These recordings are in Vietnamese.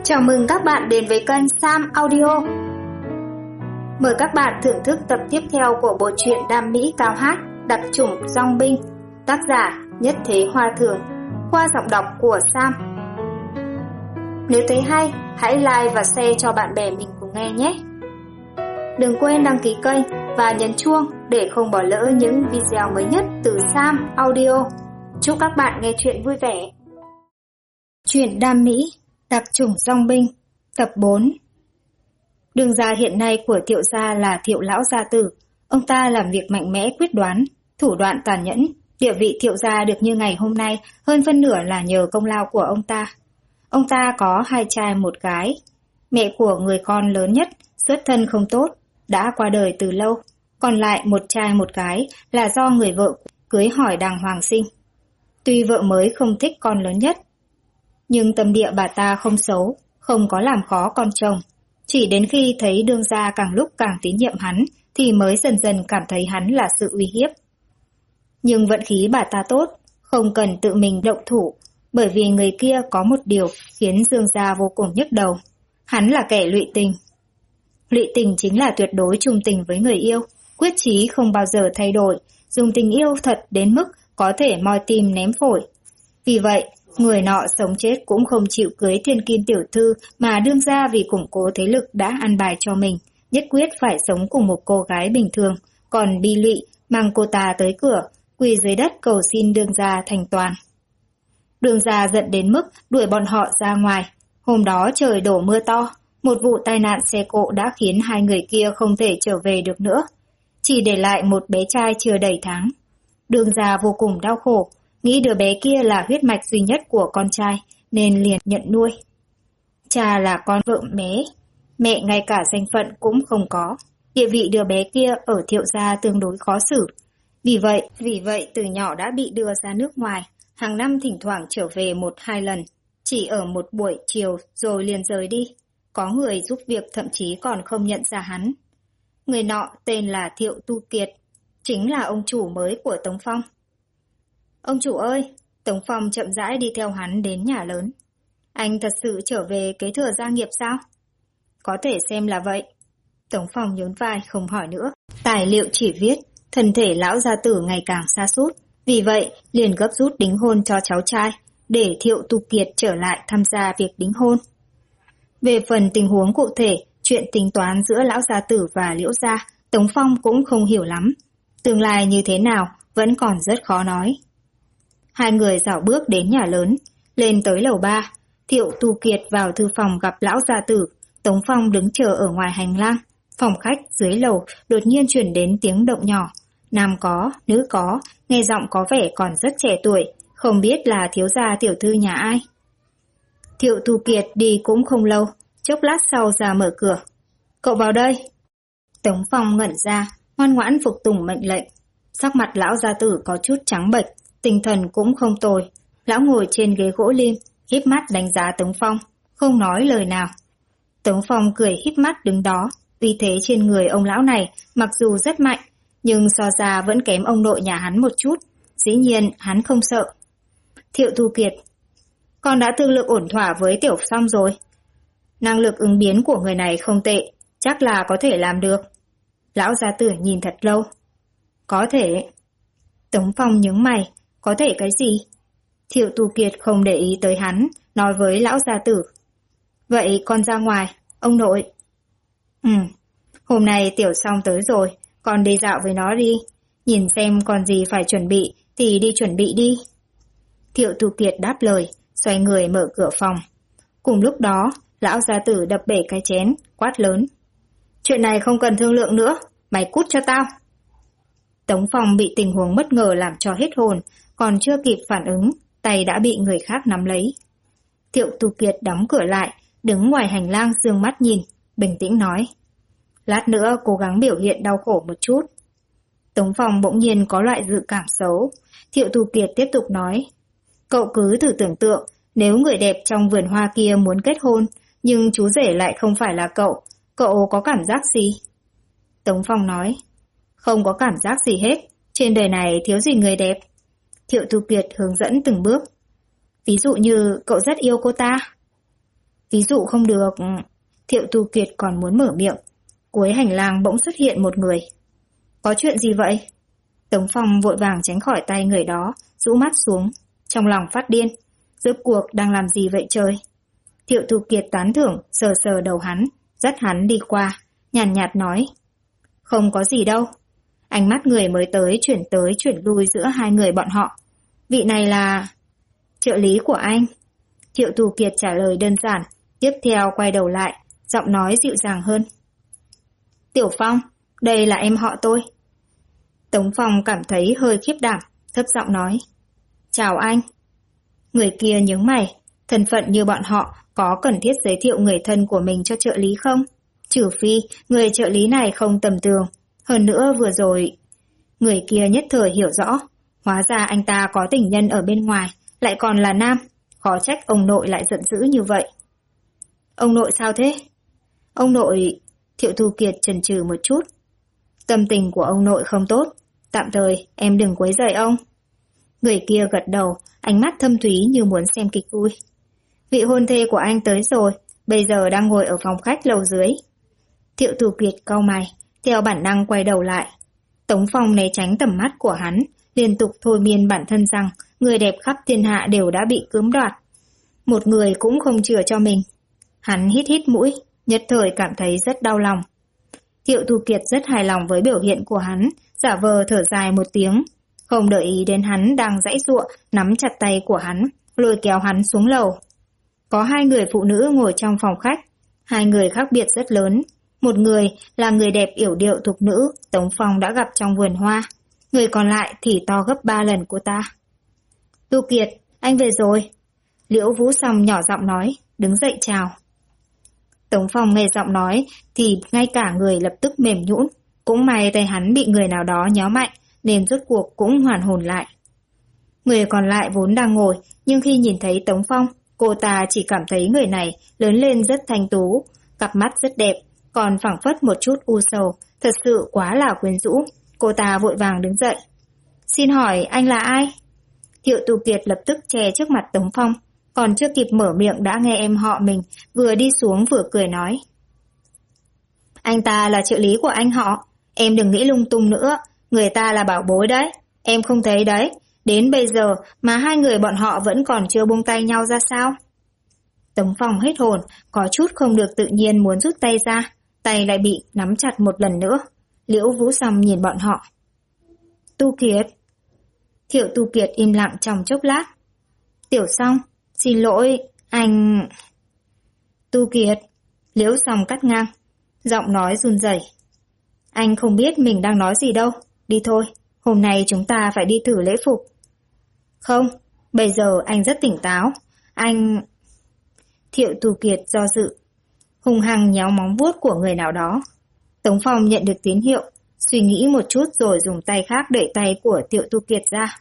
Chào mừng các bạn đến với kênh Sam Audio. Mời các bạn thưởng thức tập tiếp theo của bộ truyện Đam Mỹ Cao Hát, Đặc chủng Dong Binh, tác giả Nhất Thế Hoa Thường, qua giọng đọc của Sam. Nếu thấy hay, hãy like và share cho bạn bè mình cùng nghe nhé. Đừng quên đăng ký kênh và nhấn chuông để không bỏ lỡ những video mới nhất từ Sam Audio. Chúc các bạn nghe chuyện vui vẻ. Truyện Đam Mỹ, Đặc chủng Dong Binh, tập 4. Đường gia hiện nay của Thiệu gia là Thiệu lão gia tử. Ông ta làm việc mạnh mẽ quyết đoán, thủ đoạn tàn nhẫn. Địa vị Thiệu gia được như ngày hôm nay hơn phân nửa là nhờ công lao của ông ta. Ông ta có 2 trai 1 gái. Mẹ của người con lớn nhất xuất thân không tốt, đã qua đời từ lâu. Còn lại 1 trai 1 gái là do người vợ cưới hỏi đàng hoàng sinh. Tuy vợ mới không thích con lớn nhất, nhưng tâm địa bà ta không xấu, không có làm khó con chồng. Chỉ đến khi thấy đương gia càng lúc càng tín nhiệm hắn thì mới dần dần cảm thấy hắn là sự uy hiếp. Nhưng vận khí bà ta tốt, không cần tự mình động thủ, bởi vì người kia có một điều khiến Dương gia vô cùng nhức đầu. Hắn là kẻ lụy tình. Lụy tình chính là tuyệt đối trung tình với người yêu, quyết chí không bao giờ thay đổi, dùng tình yêu thật đến mức có thể moi tim ném phổi. Vì vậy, người nọ sống chết cũng không chịu cưới thiên kim tiểu thư mà đương gia vì củng cố thế lực đã ăn bài cho mình, nhất quyết phải sống cùng một cô gái bình thường, còn bi lụy mang cô ta tới cửa, quỳ dưới đất cầu xin đương gia thành toàn. Đương gia giận đến mức đuổi bọn họ ra ngoài. Hôm đó trời đổ mưa to, một vụ tai nạn xe cộ đã khiến 2 người kia không thể trở về được nữa, chỉ để lại một bé trai chưa đầy tháng. Đương gia vô cùng đau khổ, nghĩ đứa bé kia là huyết mạch duy nhất của con trai nên liền nhận nuôi. Cha là con vợ bé, mẹ ngay cả danh phận cũng không có. Địa vị đứa bé kia ở Thiệu gia tương đối khó xử. Vì vậy từ nhỏ đã bị đưa ra nước ngoài, hàng năm thỉnh thoảng trở về 1-2 lần, chỉ ở một buổi chiều rồi liền rời đi. Có người giúp việc thậm chí còn không nhận ra hắn. Người nọ tên là Thiệu Tu Kiệt, chính là ông chủ mới của Tống Phong. Ông chủ ơi, Tống Phong chậm rãi đi theo hắn đến nhà lớn. Anh thật sự trở về kế thừa gia nghiệp sao? Có thể xem là vậy. Tống Phong nhún vai không hỏi nữa. Tài liệu chỉ viết, thân thể lão gia tử ngày càng sa sút, vì vậy liền gấp rút đính hôn cho cháu trai, để Thiệu Tu Kiệt trở lại tham gia việc đính hôn. Về phần tình huống cụ thể, chuyện tính toán giữa lão gia tử và Liễu gia, Tống Phong cũng không hiểu lắm. Tương lai như thế nào vẫn còn rất khó nói. 2 người dạo bước đến nhà lớn, lên tới lầu 3. Thiệu Tu Kiệt vào thư phòng gặp lão gia tử, Tống Phong đứng chờ ở ngoài hành lang. Phòng khách dưới lầu đột nhiên truyền đến tiếng động nhỏ. Nam có, nữ có, nghe giọng có vẻ còn rất trẻ tuổi, không biết là thiếu gia tiểu thư nhà ai. Thiệu Tu Kiệt đi cũng không lâu, chốc lát sau ra mở cửa. Cậu vào đây. Tống Phong ngẩn ra, ngoan ngoãn phục tùng mệnh lệnh. Sắc mặt lão gia tử có chút trắng bệch, tinh thần cũng không tồi. Lão ngồi trên ghế gỗ lim, híp mắt đánh giá Tống Phong, không nói lời nào. Tống Phong cười híp mắt đứng đó. Uy thế trên người ông lão này mặc dù rất mạnh, nhưng so ra vẫn kém ông nội nhà hắn một chút. Dĩ nhiên hắn không sợ. Thiệu Tu Kiệt, con đã thương lượng ổn thỏa với Tiểu Phong rồi. Năng lực ứng biến của người này không tệ, chắc là có thể làm được. Lão gia tử nhìn thật lâu. Có thể. Tống Phong nhướng mày, có thể cái gì? Thiệu Tu Kiệt không để ý tới hắn, nói với lão gia tử. Vậy con ra ngoài, ông nội. Hôm nay Tiểu Song tới rồi, con đi dạo với nó đi. Nhìn xem còn gì phải chuẩn bị thì đi chuẩn bị đi. Thiệu Tu Kiệt đáp lời, xoay người mở cửa phòng. Cùng lúc đó, lão gia tử đập bể cái chén, quát lớn. Chuyện này không cần thương lượng nữa, mày cút cho tao. Tống Phong bị tình huống bất ngờ làm cho hết hồn, còn chưa kịp phản ứng, tay đã bị người khác nắm lấy. Thiệu Tu Kiệt đóng cửa lại, đứng ngoài hành lang dương mắt nhìn, bình tĩnh nói. Lát nữa cố gắng biểu hiện đau khổ một chút. Tống Phong bỗng nhiên có loại dự cảm xấu. Thiệu Tu Kiệt tiếp tục nói. Cậu cứ thử tưởng tượng, nếu người đẹp trong vườn hoa kia muốn kết hôn, nhưng chú rể lại không phải là cậu có cảm giác gì? Tống Phong nói. Không có cảm giác gì hết, trên đời này thiếu gì người đẹp. Thiệu Tu Kiệt hướng dẫn từng bước. Ví dụ như cậu rất yêu cô ta. Ví dụ không được. Thiệu Tu Kiệt còn muốn mở miệng. Cuối hành lang bỗng xuất hiện một người. Có chuyện gì vậy? Tống Phong vội vàng tránh khỏi tay người đó, rũ mắt xuống, trong lòng phát điên. Rốt cuộc đang làm gì vậy trời? Thiệu Tu Kiệt tán thưởng, sờ sờ đầu hắn, dắt hắn đi qua, nhàn nhạt nói. Không có gì đâu. Ánh mắt người mới tới chuyển lui giữa hai người bọn họ. Vị này là... trợ lý của anh. Thiệu Tu Kiệt trả lời đơn giản, tiếp theo quay đầu lại, giọng nói dịu dàng hơn. Tiểu Phong, đây là em họ tôi. Tống Phong cảm thấy hơi khiếp đảm, thấp giọng nói. Chào anh. Người kia nhướng mày, thân phận như bọn họ có cần thiết giới thiệu người thân của mình cho trợ lý không? Trừ phi người trợ lý này không tầm thường. Hơn nữa vừa rồi... Người kia nhất thời hiểu rõ, hóa ra anh ta có tình nhân ở bên ngoài, lại còn là nam. Khó trách ông nội lại giận dữ như vậy. Ông nội sao thế? Ông nội... Thiệu Tu Kiệt chần chừ một chút. Tâm tình của ông nội không tốt, tạm thời em đừng quấy rầy ông. Người kia gật đầu, ánh mắt thâm thúy như muốn xem kịch vui. Vị hôn thê của anh tới rồi, bây giờ đang ngồi ở phòng khách lầu dưới. Thiệu Tu Kiệt cau mày, theo bản năng quay đầu lại. Tống Phong né tránh tầm mắt của hắn, liên tục thôi miên bản thân rằng người đẹp khắp thiên hạ đều đã bị cưỡng đoạt. Một người cũng không chừa cho mình. Hắn hít hít mũi, nhất thời cảm thấy rất đau lòng. Thiệu Tu Kiệt rất hài lòng với biểu hiện của hắn, giả vờ thở dài một tiếng, không để ý đến hắn đang giãy giụa, nắm chặt tay của hắn, lôi kéo hắn xuống lầu. Có hai người phụ nữ ngồi trong phòng khách, hai người khác biệt rất lớn. Một người là người đẹp yểu điệu thục nữ Tống Phong đã gặp trong vườn hoa, người còn lại thì to gấp 3 lần cô ta. Tu Kiệt, anh về rồi. Liễu Vũ Song nhỏ giọng nói, đứng dậy chào. Tống Phong nghe giọng nói thì ngay cả người lập tức mềm nhũn, cũng may tay hắn bị người nào đó nhéo mạnh nên rốt cuộc cũng hoàn hồn lại. Người còn lại vốn đang ngồi, nhưng khi nhìn thấy Tống Phong, cô ta chỉ cảm thấy người này lớn lên rất thanh tú, cặp mắt rất đẹp, còn phảng phất một chút u sầu, thật sự quá là quyến rũ. Cô ta vội vàng đứng dậy. Xin hỏi anh là ai? Thiệu Tu Kiệt lập tức che trước mặt Tống Phong, còn chưa kịp mở miệng đã nghe em họ mình vừa đi xuống vừa cười nói. Anh ta là trợ lý của anh họ, em đừng nghĩ lung tung nữa, người ta là bảo bối đấy, em không thấy đấy, đến bây giờ mà hai người bọn họ vẫn còn chưa buông tay nhau ra sao? Tống Phong hết hồn, có chút không được tự nhiên muốn rút tay ra, tay lại bị nắm chặt một lần nữa. Liễu Vũ Song nhìn bọn họ. Tu Kiệt. Thiệu Tu Kiệt im lặng trong chốc lát. Tiểu Song, xin lỗi, anh... Tu Kiệt. Liễu Song cắt ngang, giọng nói run rẩy. Anh không biết mình đang nói gì đâu, đi thôi, hôm nay chúng ta phải đi thử lễ phục. Không, bây giờ anh rất tỉnh táo, anh... Thiệu Tu Kiệt do dự, hung hăng nhéo móng vuốt của người nào đó. Tống Phong nhận được tín hiệu, suy nghĩ một chút rồi dùng tay khác đẩy tay của Thiệu Tu Kiệt ra.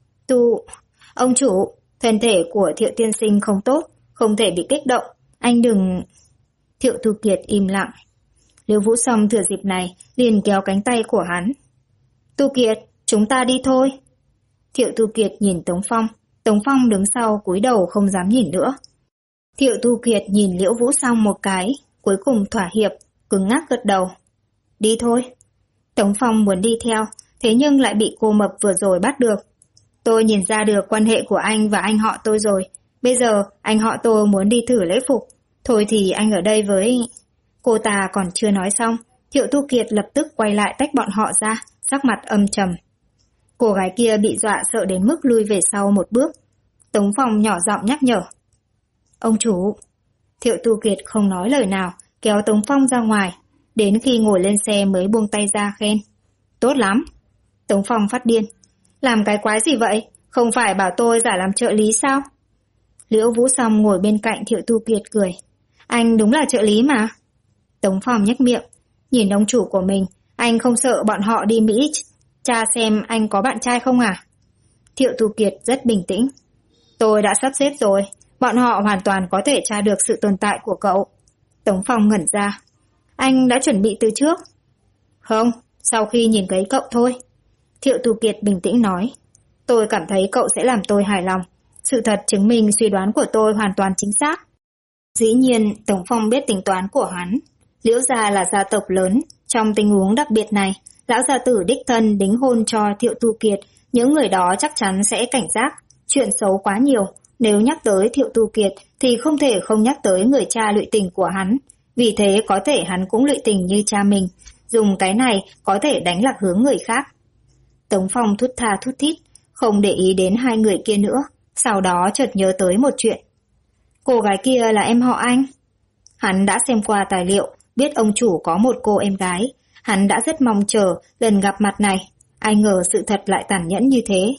Ông chủ, thân thể của Thiệu tiên sinh không tốt, không thể bị kích động, anh đừng... Thiệu Tu Kiệt im lặng. Liễu Vũ Song thừa dịp này liền kéo cánh tay của hắn. Tu Kiệt, chúng ta đi thôi. Thiệu Tu Kiệt nhìn Tống Phong đứng sau cúi đầu không dám nhìn nữa. Thiệu Tu Kiệt nhìn Liễu Vũ Song một cái, cuối cùng thỏa hiệp, cứng ngắc gật đầu. Đi thôi. Tống Phong muốn đi theo, thế nhưng lại bị cô mập vừa rồi bắt được. Tôi nhìn ra được quan hệ của anh và anh họ tôi rồi. Bây giờ anh họ tôi muốn đi thử lễ phục. Thôi thì anh ở đây với... Cô ta còn chưa nói xong, Thiệu Tu Kiệt lập tức quay lại tách bọn họ ra, sắc mặt âm trầm. Cô gái kia bị dọa sợ đến mức lui về sau một bước. Tống Phong nhỏ giọng nhắc nhở. Ông chủ. Thiệu Tu Kiệt không nói lời nào, kéo Tống Phong ra ngoài, đến khi ngồi lên xe mới buông tay ra khen. Tốt lắm. Tống Phong phát điên. Làm cái quái gì vậy? Không phải bảo tôi giả làm trợ lý sao? Liễu Vũ Song ngồi bên cạnh Thiệu Tu Kiệt cười. Anh đúng là trợ lý mà. Tống Phong nhếch miệng, nhìn ông chủ của mình, anh không sợ bọn họ đi Mỹ tra xem anh có bạn trai không à? Thiệu Tu Kiệt rất bình tĩnh. Tôi đã sắp xếp rồi, bọn họ hoàn toàn có thể tra được sự tồn tại của cậu. Tống Phong ngẩn ra. Anh đã chuẩn bị từ trước? Không, sau khi nhìn thấy cậu thôi. Thiệu Tu Kiệt bình tĩnh nói. Tôi cảm thấy cậu sẽ làm tôi hài lòng. Sự thật chứng minh suy đoán của tôi hoàn toàn chính xác. Dĩ nhiên, Tống Phong biết tính toán của hắn. Liễu gia là gia tộc lớn, trong tình huống đặc biệt này, lão gia tử đích thân đính hôn cho Thiệu Tu Kiệt, những người đó chắc chắn sẽ cảnh giác, chuyện xấu quá nhiều. Nếu nhắc tới Thiệu Tu Kiệt thì không thể không nhắc tới người cha lụy tình của hắn, vì thế có thể hắn cũng lụy tình như cha mình, dùng cái này có thể đánh lạc hướng người khác. Tống Phong thút tha thút thít, không để ý đến hai người kia nữa, sau đó chợt nhớ tới một chuyện. Cô gái kia là em họ anh. Hắn đã xem qua tài liệu, biết ông chủ có một cô em gái. Hắn đã rất mong chờ lần gặp mặt này, ai ngờ sự thật lại tàn nhẫn như thế.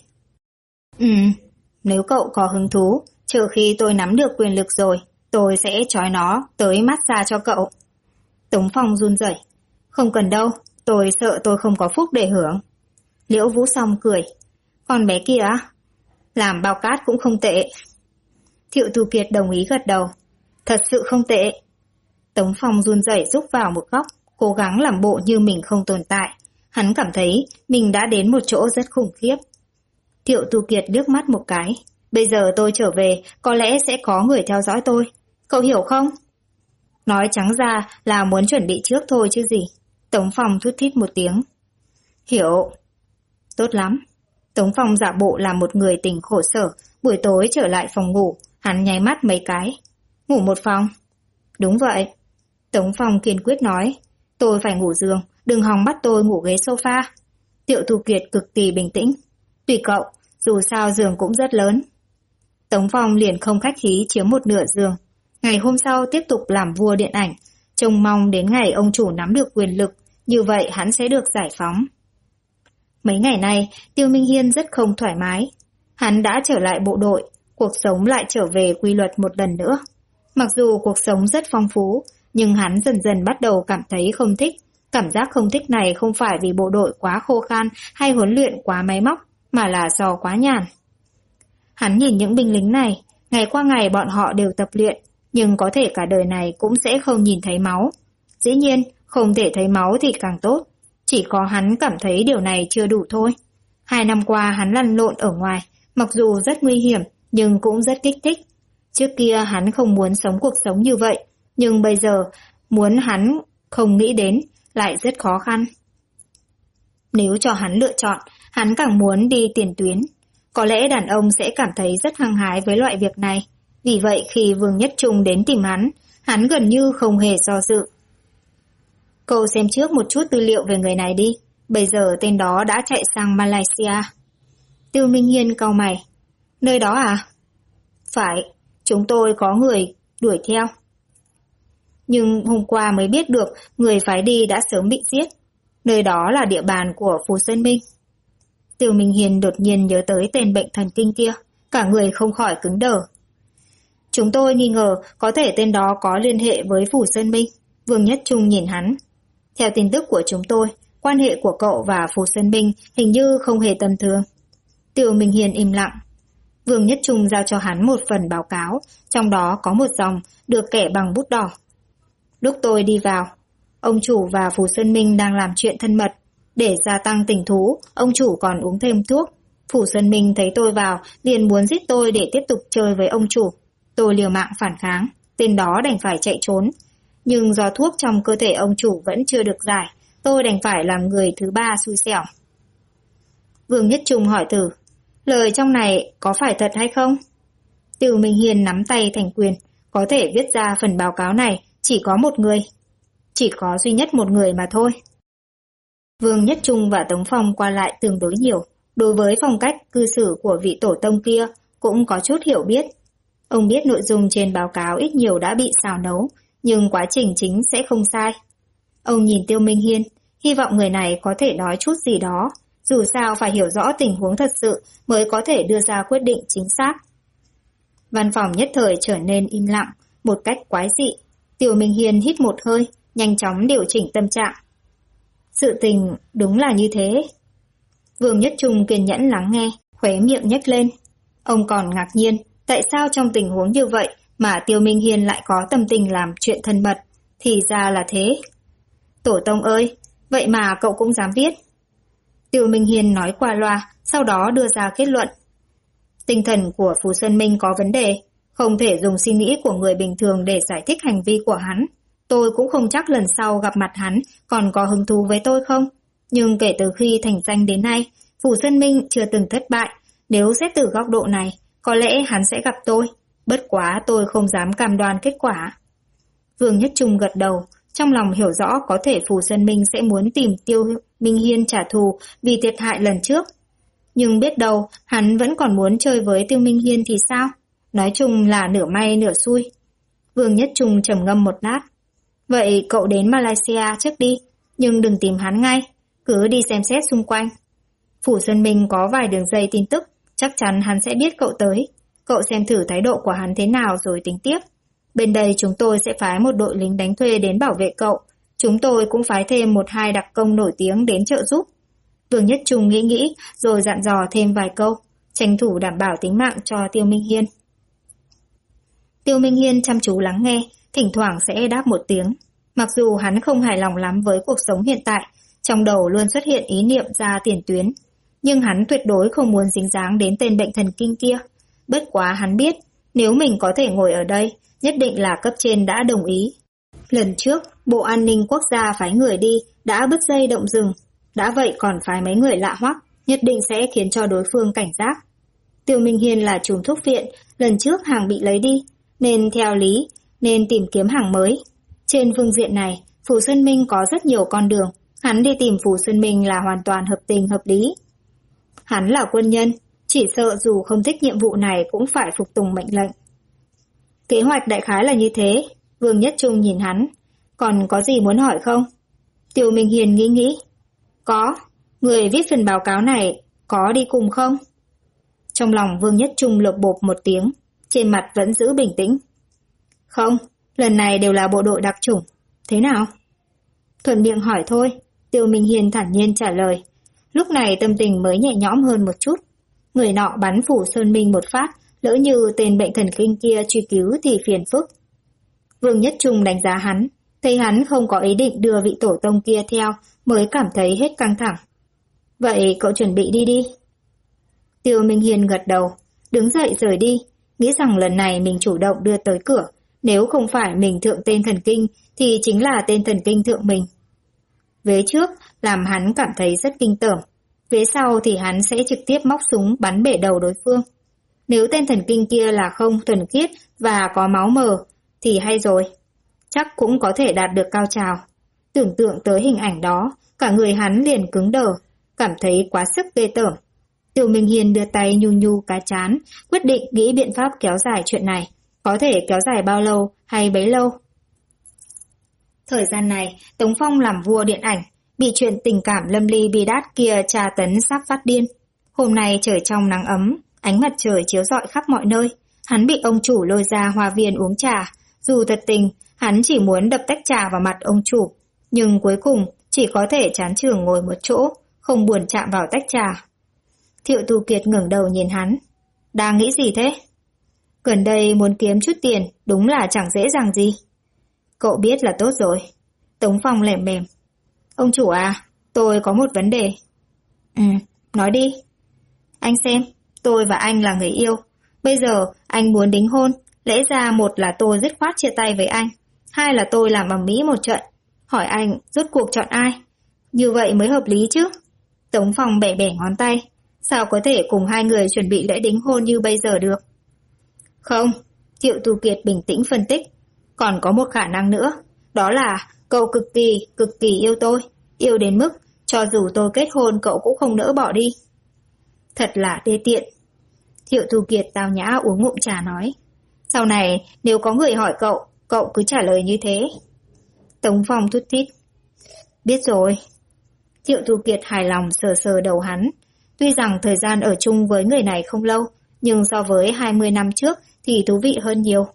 Nếu cậu có hứng thú, chờ khi tôi nắm được quyền lực rồi, tôi sẽ trói nó tới massage cho cậu. Tống Phong run rẩy. Không cần đâu, tôi sợ tôi không có phúc để hưởng. Liễu Vũ Song cười. Con bé kia á? Làm bao cát cũng không tệ. Thiệu Tu Kiệt đồng ý gật đầu. Thật sự không tệ. Tống Phong run rẩy rúc vào một góc, cố gắng làm bộ như mình không tồn tại. Hắn cảm thấy mình đã đến một chỗ rất khủng khiếp. Thiệu Tu Kiệt liếc mắt một cái. Bây giờ tôi trở về, có lẽ sẽ có người theo dõi tôi. Cậu hiểu không? Nói trắng ra là muốn chuẩn bị trước thôi chứ gì. Tống Phong thút thít một tiếng. Hiểu. Tốt lắm. Tống Phong giả bộ là một người tình khổ sở. Buổi tối trở lại phòng ngủ, hắn nháy mắt mấy cái. Ngủ một phòng. Đúng vậy. Tống Phong kiên quyết nói. Tôi phải ngủ giường, đừng hòng bắt tôi ngủ ghế sofa. Thiệu Tu Kiệt cực kỳ bình tĩnh. Tùy cậu, dù sao giường cũng rất lớn. Tống Phong liền không khách khí chiếm một nửa giường. Ngày hôm sau tiếp tục làm vua điện ảnh, trông mong đến ngày ông chủ nắm được quyền lực, như vậy hắn sẽ được giải phóng. Mấy ngày nay, Tiêu Minh Hiên rất không thoải mái. Hắn đã trở lại bộ đội, cuộc sống lại trở về quy luật một lần nữa. Mặc dù cuộc sống rất phong phú, nhưng hắn dần dần bắt đầu cảm thấy không thích. Cảm giác không thích này không phải vì bộ đội quá khô khan hay huấn luyện quá máy móc, mà là do quá nhàn. Hắn nhìn những binh lính này, ngày qua ngày bọn họ đều tập luyện, nhưng có thể cả đời này cũng sẽ không nhìn thấy máu. Dĩ nhiên, không thể thấy máu thì càng tốt. Chỉ có hắn cảm thấy điều này chưa đủ thôi. 2 năm qua hắn lăn lộn ở ngoài, mặc dù rất nguy hiểm, nhưng cũng rất kích thích. Trước kia hắn không muốn sống cuộc sống như vậy, nhưng bây giờ muốn hắn không nghĩ đến lại rất khó khăn. Nếu cho hắn lựa chọn, hắn càng muốn đi tiền tuyến. Có lẽ đàn ông sẽ cảm thấy rất hăng hái với loại việc này. Vì vậy khi Vương Nhất Trung đến tìm hắn gần như không hề do dự. Cậu xem trước một chút tư liệu về người này đi. Bây giờ tên đó đã chạy sang Malaysia. Tiêu Minh Hiên cau mày. Nơi đó à? Phải, chúng tôi có người đuổi theo. Nhưng hôm qua mới biết được người phái đi đã sớm bị giết. Nơi đó là địa bàn của Phù Sơn Minh. Tiêu Minh Hiên đột nhiên nhớ tới tên bệnh thần kinh kia, cả người không khỏi cứng đờ. Chúng tôi nghi ngờ có thể tên đó có liên hệ với Phù Sơn Minh. Vương Nhất Trung nhìn hắn. Theo tin tức của chúng tôi, quan hệ của cậu và Phù Sơn Minh hình như không hề tầm thường. Tiêu Minh Hiên im lặng. Vương Nhất Trung giao cho hắn một phần báo cáo, trong đó có một dòng được kẻ bằng bút đỏ. Lúc tôi đi vào, ông chủ và Phù Sơn Minh đang làm chuyện thân mật. Để gia tăng tình thú, ông chủ còn uống thêm thuốc. Phù Sơn Minh thấy tôi vào, liền muốn giết tôi để tiếp tục chơi với ông chủ. Tôi liều mạng phản kháng, tên đó đành phải chạy trốn. Nhưng do thuốc trong cơ thể ông chủ vẫn chưa được giải, tôi đành phải làm người thứ ba xui xẻo. Vương Nhất Trung hỏi thử, lời trong này có phải thật hay không? Tiêu Minh Hiên nắm tay thành quyền, có thể viết ra phần báo cáo này chỉ có một người. Chỉ có duy nhất một người mà thôi. Vương Nhất Trung và Tống Phong qua lại tương đối nhiều, đối với phong cách cư xử của vị tổ tông kia cũng có chút hiểu biết. Ông biết nội dung trên báo cáo ít nhiều đã bị xào nấu, nhưng quá trình chính sẽ không sai. Ông nhìn Tiêu Minh Hiên, hy vọng người này có thể nói chút gì đó, dù sao phải hiểu rõ tình huống thật sự mới có thể đưa ra quyết định chính xác. Văn phòng nhất thời trở nên im lặng, một cách quái dị. Tiêu Minh Hiên hít một hơi, nhanh chóng điều chỉnh tâm trạng. Sự tình đúng là như thế. Vương Nhất Trung kiên nhẫn lắng nghe, khóe miệng nhếch lên. Ông còn ngạc nhiên, tại sao trong tình huống như vậy mà Tiêu Minh Hiên lại có tâm tình làm chuyện thân mật, thì ra là thế. Tổ tông ơi, vậy mà cậu cũng dám viết. Tiêu Minh Hiên nói qua loa, sau đó đưa ra kết luận. Tinh thần của Phù Sơn Minh có vấn đề, Không thể dùng suy nghĩ của người bình thường để giải thích hành vi của hắn. Tôi cũng không chắc lần sau gặp mặt hắn còn có hứng thú với tôi không. Nhưng kể từ khi thành danh đến nay, Phủ Sơn Minh chưa từng thất bại. Nếu xét từ góc độ này, có lẽ hắn sẽ gặp tôi. Bất quá tôi không dám cam đoan kết quả. Vương Nhất Trung gật đầu, trong lòng hiểu rõ có thể Phủ Sơn Minh sẽ muốn tìm Tiêu Minh Hiên trả thù vì thiệt hại lần trước. Nhưng biết đâu, hắn vẫn còn muốn chơi với Tiêu Minh Hiên thì sao? Nói chung là nửa may nửa xui. Vương Nhất Trung trầm ngâm một lát. Vậy cậu đến Malaysia trước đi, nhưng đừng tìm hắn ngay, cứ đi xem xét xung quanh. Phủ Sơn Minh có vài đường dây tin tức, chắc chắn hắn sẽ biết cậu tới. Cậu xem thử thái độ của hắn thế nào rồi tính tiếp. Bên đây chúng tôi sẽ phái một đội lính đánh thuê đến bảo vệ cậu. Chúng tôi cũng phái thêm 1-2 đặc công nổi tiếng đến trợ giúp. Vương Nhất Trung nghĩ rồi dặn dò thêm vài câu, tranh thủ đảm bảo tính mạng cho Tiêu Minh Hiên. Tiêu Minh Hiên chăm chú lắng nghe, thỉnh thoảng sẽ đáp một tiếng. Mặc dù hắn không hài lòng lắm với cuộc sống hiện tại, trong đầu luôn xuất hiện ý niệm ra tiền tuyến. Nhưng hắn tuyệt đối không muốn dính dáng đến tên bệnh thần kinh kia. Bất quá hắn biết, nếu mình có thể ngồi ở đây, nhất định là cấp trên đã đồng ý. Lần trước, Bộ An ninh Quốc gia phái người đi, đã bứt dây động rừng. Đã vậy còn phái mấy người lạ hoắc, nhất định sẽ khiến cho đối phương cảnh giác. Tiêu Minh Hiên là trùm thuốc viện, lần trước hàng bị lấy đi, nên theo lý, nên tìm kiếm hàng mới. Trên phương diện này, Phủ Sơn Minh có rất nhiều con đường, hắn đi tìm Phủ Sơn Minh là hoàn toàn hợp tình hợp lý. Hắn là quân nhân, chỉ sợ dù không thích nhiệm vụ này cũng phải phục tùng mệnh lệnh. Kế hoạch đại khái là như thế, Vương Nhất Trung nhìn hắn. Còn có gì muốn hỏi không? Tiêu Minh Hiền nghĩ. Có, người viết phần báo cáo này có đi cùng không? Trong lòng Vương Nhất Trung lột bột một tiếng, trên mặt vẫn giữ bình tĩnh. Không, lần này đều là bộ đội đặc chủng. Thế nào? Thuận miệng hỏi thôi, Tiêu Minh Hiền thản nhiên trả lời. Lúc này tâm tình mới nhẹ nhõm hơn một chút. Người nọ bắn Phủ Sơn Minh một phát, lỡ như tên bệnh thần kinh kia truy cứu thì phiền phức. Vương Nhất Trung đánh giá hắn, thấy hắn không có ý định đưa vị tổ tông kia theo, mới cảm thấy hết căng thẳng. Vậy cậu chuẩn bị đi đi. Tiêu Minh Hiền gật đầu, đứng dậy rời đi, nghĩ rằng lần này mình chủ động đưa tới cửa, nếu không phải mình thượng tên thần kinh thì chính là tên thần kinh thượng mình. Vế trước làm hắn cảm thấy rất kinh tởm, vế sau thì hắn sẽ trực tiếp móc súng bắn bể đầu đối phương. Nếu tên thần kinh kia là không thuần khiết và có máu mờ thì hay rồi, chắc cũng có thể đạt được cao trào. Tưởng tượng tới hình ảnh đó, cả người hắn liền cứng đờ, cảm thấy quá sức ghê tởm. Tiêu Minh Hiền đưa tay nhu nhu cái trán, quyết định nghĩ biện pháp kéo dài chuyện này. Có thể kéo dài bao lâu hay bấy lâu? Thời gian này, Tống Phong làm vua điện ảnh, bị chuyện tình cảm lâm ly bi đát kia tra tấn sắp phát điên. Hôm nay trời trong nắng ấm, ánh mặt trời chiếu rọi khắp mọi nơi. Hắn bị ông chủ lôi ra hoa viên uống trà. Dù thật tình, hắn chỉ muốn đập tách trà vào mặt ông chủ. Nhưng cuối cùng, chỉ có thể chán chường ngồi một chỗ, không buồn chạm vào tách trà. Thiệu Tu Kiệt ngẩng đầu nhìn hắn. Đang nghĩ gì thế? Gần đây muốn kiếm chút tiền, đúng là chẳng dễ dàng gì. Cậu biết là tốt rồi. Tống Phong lèm bèm. Ông chủ à, tôi có một vấn đề. Nói đi. Anh xem, tôi và anh là người yêu. Bây giờ anh muốn đính hôn, lẽ ra một là tôi dứt khoát chia tay với anh, hai là tôi làm ầm ĩ một trận. Hỏi anh rốt cuộc chọn ai? Như vậy mới hợp lý chứ. Tống Phong bẻ bẻ ngón tay. Sao có thể cùng hai người chuẩn bị lễ đính hôn như bây giờ được? Không, Thiệu Tu Kiệt bình tĩnh phân tích. Còn có một khả năng nữa, đó là cậu cực kỳ yêu tôi. Yêu đến mức, cho dù tôi kết hôn cậu cũng không nỡ bỏ đi. Thật là đê tiện. Thiệu Tu Kiệt tao nhã uống ngụm trà nói. Sau này, nếu có người hỏi cậu, cậu cứ trả lời như thế. Tống Phong thút thít. Biết rồi. Thiệu Tu Kiệt hài lòng sờ sờ đầu hắn. Tuy rằng thời gian ở chung với người này không lâu, nhưng so với 20 năm trước thì thú vị hơn nhiều.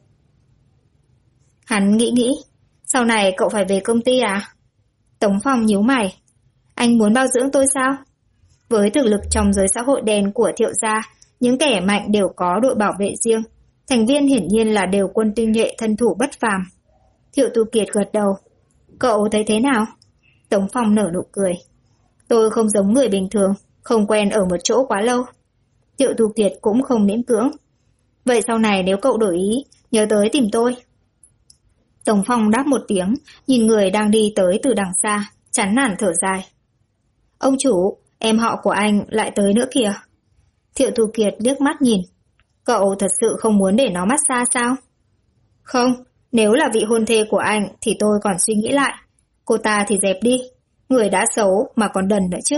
Hắn nghĩ, sau này cậu phải về công ty à? Tống Phong nhíu mày. Anh muốn bao dưỡng tôi sao? Với thực lực trong giới xã hội đen của Thiệu gia, những kẻ mạnh đều có đội bảo vệ riêng. Thành viên hiển nhiên là đều quân tinh nhuệ thân thủ bất phàm. Thiệu Tu Kiệt gật đầu. Cậu thấy thế nào? Tống Phong nở nụ cười. Tôi không giống người bình thường, không quen ở một chỗ quá lâu. Thiệu Tu Kiệt cũng không miễn cưỡng. Vậy sau này nếu cậu đổi ý, nhớ tới tìm tôi. Tống Phong đáp một tiếng, nhìn người đang đi tới từ đằng xa, chán nản thở dài. Ông chủ, em họ của anh lại tới nữa kìa. Thiệu Tu Kiệt liếc mắt nhìn. Cậu thật sự không muốn để nó massage sao? Không, nếu là vị hôn thê của anh thì tôi còn suy nghĩ lại. Cô ta thì dẹp đi, người đã xấu mà còn đần nữa chứ.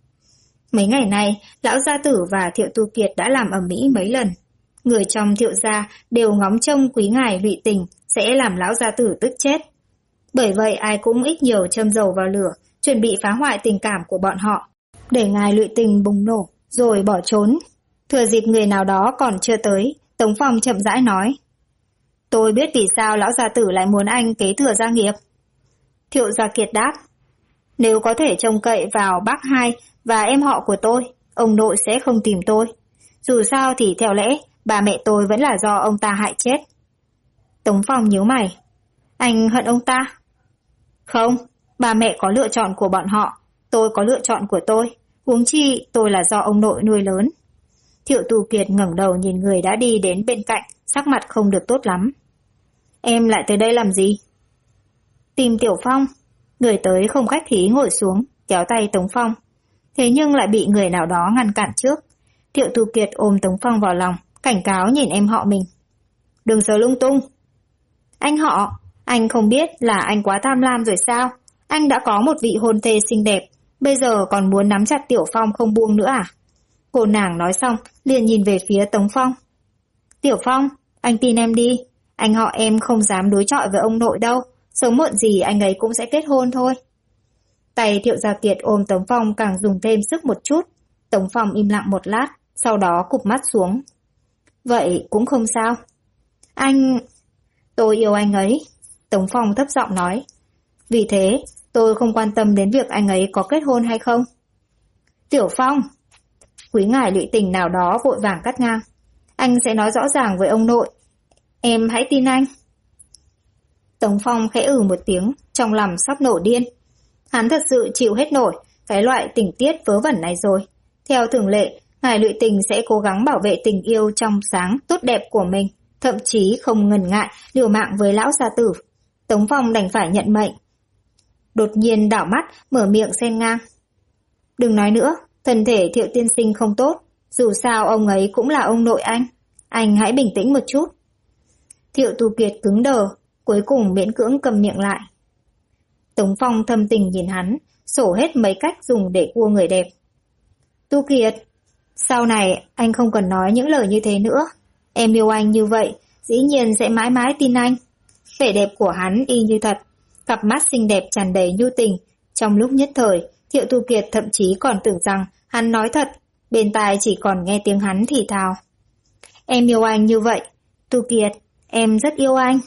Mấy ngày nay, lão gia tử và Thiệu Tu Kiệt đã làm ầm ĩ mấy lần. Người trong Thiệu gia đều ngóng trông quý ngài Lụy Tình sẽ làm lão gia tử tức chết. Bởi vậy ai cũng ít nhiều châm dầu vào lửa, chuẩn bị phá hoại tình cảm của bọn họ, để ngài Lụy Tình bùng nổ, rồi bỏ trốn. Thừa dịp người nào đó còn chưa tới, Tống Phong chậm rãi nói. Tôi biết vì sao lão gia tử lại muốn anh kế thừa gia nghiệp. Thiệu Gia Kiệt đáp. Nếu có thể trông cậy vào bác hai và em họ của tôi, ông nội sẽ không tìm tôi. Dù sao thì theo lẽ, bà mẹ tôi vẫn là do ông ta hại chết. Tống Phong nhíu mày. Anh hận ông ta? Không, bà mẹ có lựa chọn của bọn họ, tôi có lựa chọn của tôi. Huống chi tôi là do ông nội nuôi lớn. Thiệu Tu Kiệt ngẩng đầu nhìn người đã đi đến bên cạnh, sắc mặt không được tốt lắm. Em lại tới đây làm gì? Tìm Tiểu Phong. Người tới không khách khí ngồi xuống, kéo tay Tống Phong. Thế nhưng lại bị người nào đó ngăn cản trước. Thiệu Tu Kiệt ôm Tống Phong vào lòng, cảnh cáo nhìn em họ mình. Đừng sờ lung tung. Anh họ, anh không biết là anh quá tham lam rồi sao? Anh đã có một vị hôn thê xinh đẹp, bây giờ còn muốn nắm chặt Tiểu Phong không buông nữa à? Cô nàng nói xong, liền nhìn về phía Tống Phong. Tiểu Phong, anh tin em đi, anh họ em không dám đối chọi với ông nội đâu, sớm muộn gì anh ấy cũng sẽ kết hôn thôi. Tay Thiệu Gia Kiệt ôm Tống Phong càng dùng thêm sức một chút. Tống Phong im lặng một lát, sau đó cụp mắt xuống. Vậy cũng không sao. Tôi yêu anh ấy. Tống Phong thấp giọng nói. Vì thế, tôi không quan tâm đến việc anh ấy có kết hôn hay không. Tiểu Phong. Quý ngài Lụy Tình nào đó vội vàng cắt ngang. Anh sẽ nói rõ ràng với ông nội. Em hãy tin anh. Tống Phong khẽ một tiếng, trong lòng sắp nổ điên. Hắn thật sự chịu hết nổi cái loại tình tiết vớ vẩn này rồi. Theo thường lệ, ngài Lụy Tình sẽ cố gắng bảo vệ tình yêu trong sáng tốt đẹp của mình, thậm chí không ngần ngại liều mạng với lão gia tử. Tống Phong đành phải nhận mệnh. Đột nhiên đảo mắt, mở miệng xen ngang. Đừng nói nữa, thân thể Thiệu tiên sinh không tốt, dù sao ông ấy cũng là ông nội anh hãy bình tĩnh một chút. Thiệu Tu Kiệt cứng đờ, cuối cùng miễn cưỡng cầm miệng lại. Tống Phong thâm tình nhìn hắn, sổ hết mấy cách dùng để cua người đẹp. Tu Kiệt, sau này anh không cần nói những lời như thế nữa. Em yêu anh như vậy, dĩ nhiên sẽ mãi mãi tin anh. Vẻ đẹp của hắn y như thật, cặp mắt xinh đẹp tràn đầy nhu tình. Trong lúc nhất thời, Thiệu Tu Kiệt thậm chí còn tưởng rằng hắn nói thật, bên tai chỉ còn nghe tiếng hắn thì thào. Em yêu anh như vậy, Tu Kiệt, em rất yêu anh.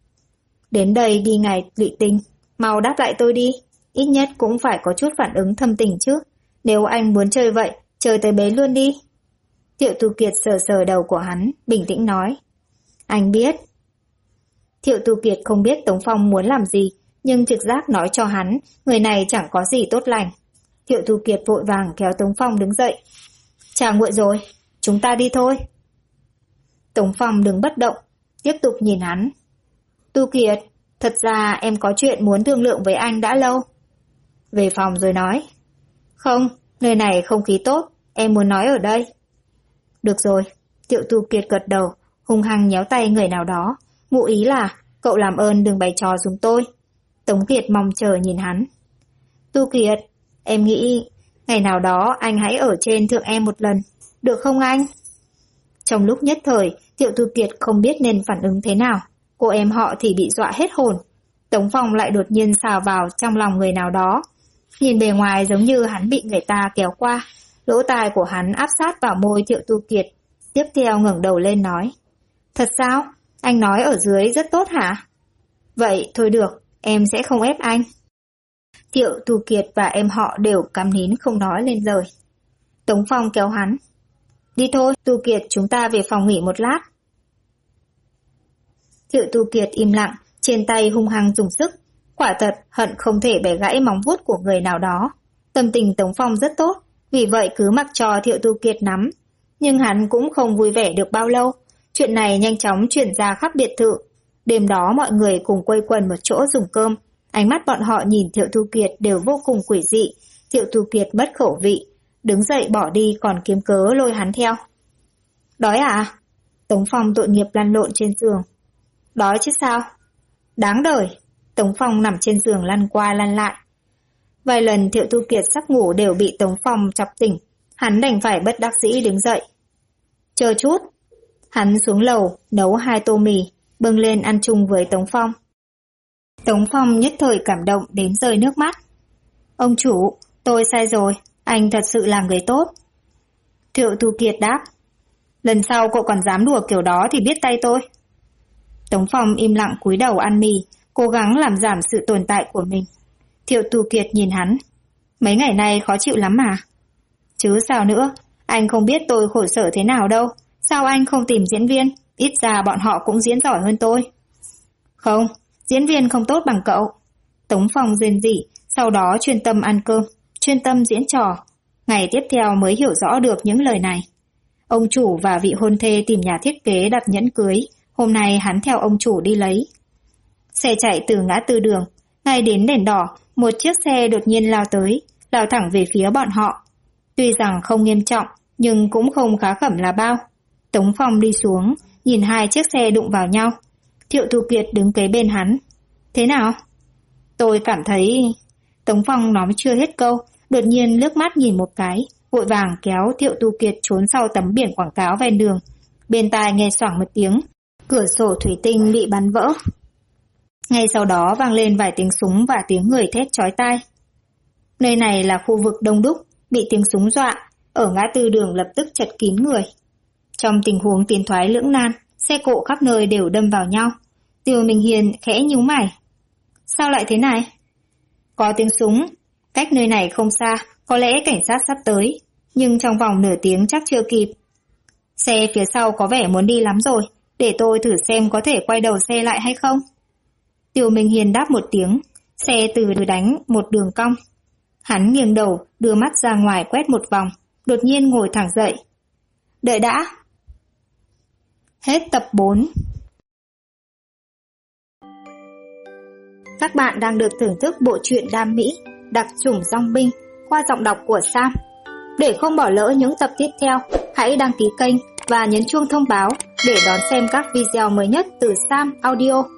Đến đây đi ngài Lụy Tình, mau đáp lại tôi đi, ít nhất cũng phải có chút phản ứng thâm tình chứ. Nếu anh muốn chơi vậy, chơi tới bế luôn đi. Thiệu Tu Kiệt sờ sờ đầu của hắn, bình tĩnh nói. Anh biết. Thiệu Tu Kiệt không biết Tống Phong muốn làm gì, nhưng trực giác nói cho hắn, người này chẳng có gì tốt lành. Thiệu Tu Kiệt vội vàng kéo Tống Phong đứng dậy. Chà nguội rồi, chúng ta đi thôi. Tống Phong đứng bất động, tiếp tục nhìn hắn. Tu Kiệt, thật ra em có chuyện muốn thương lượng với anh đã lâu. Về phòng rồi nói. Không, nơi này không khí tốt, em muốn nói ở đây. Được rồi, Thiệu Tu Kiệt gật đầu, hung hăng nhéo tay người nào đó, ngụ ý là cậu làm ơn đừng bày trò dùng tôi. Tống Kiệt mong chờ nhìn hắn. Tu Kiệt, em nghĩ ngày nào đó anh hãy ở trên thượng em một lần, được không anh? Trong lúc nhất thời, Thiệu Tu Kiệt không biết nên phản ứng thế nào. Cô em họ thì bị dọa hết hồn. Tống Phong lại đột nhiên xào vào trong lòng người nào đó. Nhìn bề ngoài giống như hắn bị người ta kéo qua. Lỗ tai của hắn áp sát vào môi Thiệu Tu Kiệt. Tiếp theo ngẩng đầu lên nói. Thật sao? Anh nói ở dưới rất tốt hả? Vậy thôi được, em sẽ không ép anh. Thiệu Tu Kiệt và em họ đều câm nín không nói lên lời. Tống Phong kéo hắn. Đi thôi, Tu Kiệt, chúng ta về phòng nghỉ một lát. Thiệu Tu Kiệt im lặng, trên tay hung hăng dùng sức. Quả thật hận không thể bẻ gãy móng vuốt của người nào đó. Tâm tình Tống Phong rất tốt, vì vậy cứ mặc cho Thiệu Tu Kiệt nắm. Nhưng hắn cũng không vui vẻ được bao lâu. Chuyện này nhanh chóng truyền ra khắp biệt thự. Đêm đó mọi người cùng quây quần một chỗ dùng cơm. Ánh mắt bọn họ nhìn Thiệu Thu Kiệt đều vô cùng quỷ dị. Thiệu Thu Kiệt bất khẩu vị, đứng dậy bỏ đi còn kiếm cớ lôi hắn theo. Đói à? Tống Phong tội nghiệp lăn lộn trên giường. Đói chứ sao? Đáng đời. Tống Phong nằm trên giường lăn qua lăn lại. Vài lần Thiệu Thu Kiệt sắp ngủ đều bị Tống Phong chọc tỉnh. Hắn đành phải bất đắc dĩ đứng dậy. Chờ chút. Hắn xuống lầu nấu 2 tô mì, bưng lên ăn chung với Tống Phong. Tống Phong nhất thời cảm động đến rơi nước mắt. Ông chủ, tôi sai rồi, anh thật sự là người tốt. Thiệu Thu Kiệt đáp. Lần sau cậu còn dám đùa kiểu đó thì biết tay tôi. Tống Phong im lặng cúi đầu ăn mì, cố gắng làm giảm sự tồn tại của mình. Thiệu Thu Kiệt nhìn hắn. Mấy ngày nay khó chịu lắm mà. Chứ sao nữa, anh không biết tôi khổ sở thế nào đâu. Sao anh không tìm diễn viên? Ít ra bọn họ cũng diễn giỏi hơn tôi. Không, diễn viên không tốt bằng cậu. Tống Phong rên rỉ, sau đó chuyên tâm ăn cơm, chuyên tâm diễn trò. Ngày tiếp theo mới hiểu rõ được những lời này. Ông chủ và vị hôn thê tìm nhà thiết kế đặt nhẫn cưới. Hôm nay hắn theo ông chủ đi lấy. Xe chạy từ ngã tư đường. Ngay đến đèn đỏ, một chiếc xe đột nhiên lao tới, lao thẳng về phía bọn họ. Tuy rằng không nghiêm trọng, nhưng cũng không khá khẩm là bao. Tống Phong đi xuống, nhìn 2 chiếc xe đụng vào nhau. Thiệu Thu Kiệt đứng kế bên hắn. Thế nào? Tôi cảm thấy... Tống Phong nói chưa hết câu, đột nhiên liếc mắt nhìn một cái, vội vàng kéo Thiệu Thu Kiệt trốn sau tấm biển quảng cáo ven đường. Bên tai nghe xoảng một tiếng, cửa sổ thủy tinh bị bắn vỡ. Ngay sau đó vang lên vài tiếng súng và tiếng người thét chói tai. Nơi này là khu vực đông đúc, bị tiếng súng dọa, ở ngã tư đường lập tức chật kín người. Trong tình huống tiến thoái lưỡng nan, xe cộ khắp nơi đều đâm vào nhau. Tiêu Minh Hiền khẽ nhíu mày. Sao lại thế này? Có tiếng súng, cách nơi này không xa, có lẽ cảnh sát sắp tới, nhưng trong vòng nửa tiếng chắc chưa kịp. Xe phía sau có vẻ muốn đi lắm rồi, để tôi thử xem có thể quay đầu xe lại hay không. Tiêu Minh Hiền đáp một tiếng, xe từ từ đánh một đường cong. Hắn nghiêng đầu, đưa mắt ra ngoài quét một vòng, đột nhiên ngồi thẳng dậy. Đợi đã. Hết tập 4. Các bạn đang được thưởng thức bộ truyện Đam Mỹ, đặc chủng dong binh qua giọng đọc của Sam. Để không bỏ lỡ những tập tiếp theo, hãy đăng ký kênh và nhấn chuông thông báo để đón xem các video mới nhất từ Sam Audio.